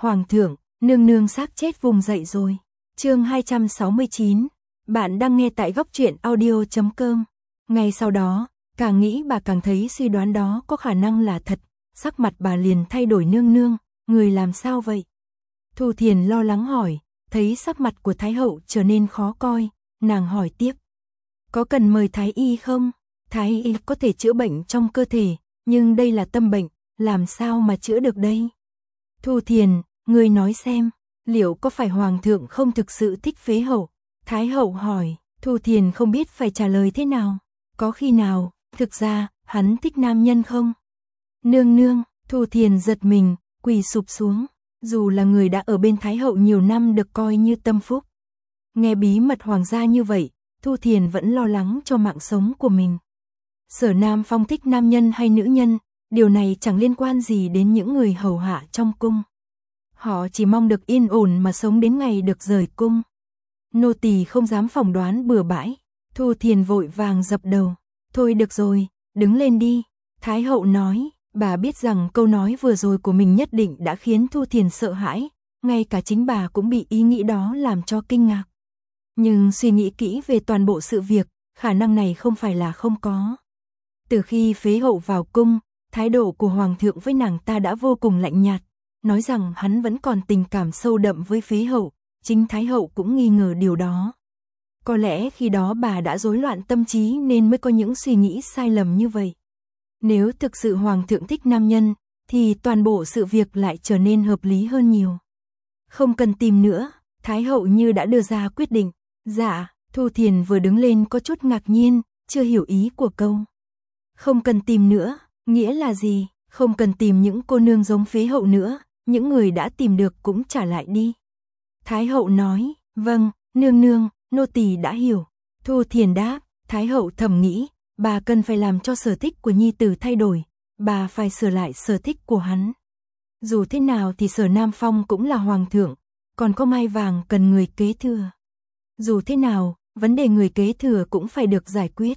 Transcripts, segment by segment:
Hoàng thượng, nương nương xác chết vùng dậy rồi. Chương 269. Bạn đang nghe tại góc truyện audio.com. Ngay sau đó, càng nghĩ bà càng thấy suy đoán đó có khả năng là thật, sắc mặt bà liền thay đổi. Nương nương, người làm sao vậy? Thu Thiền lo lắng hỏi, thấy sắc mặt của Thái hậu trở nên khó coi, nàng hỏi tiếp. Có cần mời Thái y không? Thái y có thể chữa bệnh trong cơ thể, nhưng đây là tâm bệnh, làm sao mà chữa được đây? Thu Thiền, người nói xem, liệu có phải Hoàng thượng không thực sự thích phế hậu? Thái hậu hỏi, Thu Thiền không biết phải trả lời thế nào. Có khi nào, thực ra, hắn thích nam nhân không? Nương nương, Thu Thiền giật mình, quỳ sụp xuống. Dù là người đã ở bên Thái hậu nhiều năm được coi như tâm phúc. Nghe bí mật hoàng gia như vậy, Thu Thiền vẫn lo lắng cho mạng sống của mình. Sở Nam Phong thích nam nhân hay nữ nhân, điều này chẳng liên quan gì đến những người hầu hạ trong cung. Họ chỉ mong được yên ổn mà sống đến ngày được rời cung. Nô tỳ không dám phỏng đoán bừa bãi. Thu Thiền vội vàng dập đầu. Thôi được rồi, đứng lên đi. Thái hậu nói, bà biết rằng câu nói vừa rồi của mình nhất định đã khiến Thu Thiền sợ hãi. Ngay cả chính bà cũng bị ý nghĩ đó làm cho kinh ngạc. Nhưng suy nghĩ kỹ về toàn bộ sự việc, khả năng này không phải là không có. Từ khi phế hậu vào cung, thái độ của Hoàng thượng với nàng ta đã vô cùng lạnh nhạt, nói rằng hắn vẫn còn tình cảm sâu đậm với phế hậu, chính Thái hậu cũng nghi ngờ điều đó. Có lẽ khi đó bà đã rối loạn tâm trí nên mới có những suy nghĩ sai lầm như vậy. Nếu thực sự Hoàng thượng thích nam nhân, thì toàn bộ sự việc lại trở nên hợp lý hơn nhiều. Không cần tìm nữa, Thái hậu như đã đưa ra quyết định. Dạ, Thu Thiền vừa đứng lên có chút ngạc nhiên, chưa hiểu ý của câu. Không cần tìm nữa, nghĩa là gì? Không cần tìm những cô nương giống phế hậu nữa, những người đã tìm được cũng trả lại đi. Thái hậu nói, vâng, nương nương, nô tỳ đã hiểu. Thu Thiền đáp, Thái hậu thầm nghĩ, bà cần phải làm cho sở thích của nhi tử thay đổi, bà phải sửa lại sở thích của hắn. Dù thế nào thì Sở Nam Phong cũng là hoàng thượng, còn có Mai Vàng cần người kế thừa. Dù thế nào, vấn đề người kế thừa cũng phải được giải quyết.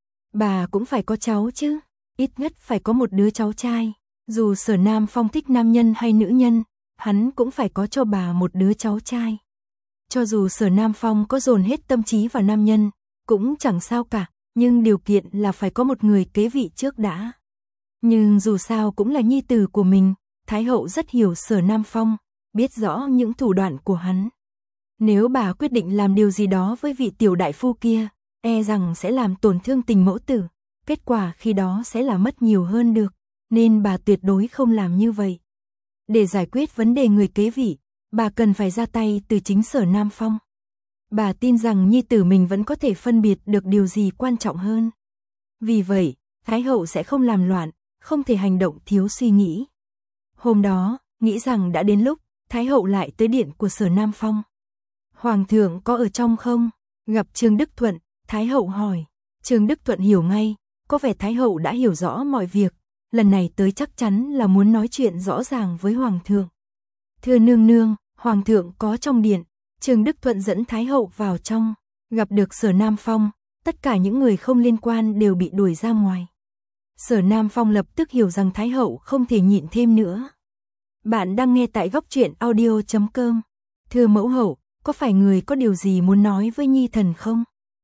Bà cũng phải có cháu chứ, ít nhất phải có một đứa cháu trai. Dù Sở Nam Phong thích nam nhân hay nữ nhân, hắn cũng phải có cho bà một đứa cháu trai. Cho dù Sở Nam Phong có dồn hết tâm trí vào nam nhân, cũng chẳng sao cả, nhưng điều kiện là phải có một người kế vị trước đã. Nhưng dù sao cũng là nhi tử của mình, Thái hậu rất hiểu Sở Nam Phong, biết rõ những thủ đoạn của hắn. Nếu bà quyết định làm điều gì đó với vị tiểu đại phu kia, e rằng sẽ làm tổn thương tình mẫu tử, kết quả khi đó sẽ là mất nhiều hơn được, nên bà tuyệt đối không làm như vậy. Để giải quyết vấn đề người kế vị, bà cần phải ra tay từ chính Sở Nam Phong. Bà tin rằng nhi tử mình vẫn có thể phân biệt được điều gì quan trọng hơn. Vì vậy, Thái hậu sẽ không làm loạn, không thể hành động thiếu suy nghĩ. Hôm đó, nghĩ rằng đã đến lúc, Thái hậu lại tới điện của Sở Nam Phong. Hoàng thượng có ở trong không? Gặp Trương Đức Thuận, Thái hậu hỏi. Trương Đức Thuận hiểu ngay, có vẻ Thái hậu đã hiểu rõ mọi việc, lần này tới chắc chắn là muốn nói chuyện rõ ràng với Hoàng thượng. Thưa nương nương, Hoàng thượng có trong điện. Trương Đức Thuận dẫn Thái hậu vào trong, gặp được Sở Nam Phong, tất cả những người không liên quan đều bị đuổi ra ngoài. Sở Nam Phong lập tức hiểu rằng Thái hậu không thể nhịn thêm nữa. Bạn đang nghe tại góc truyện audio.com. Thưa mẫu hậu, có phải người có điều gì muốn nói với nhi thần không?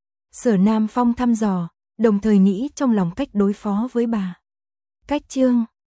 Sở Nam Phong thăm dò, đồng thời nghĩ trong lòng cách đối phó với bà. Cách chương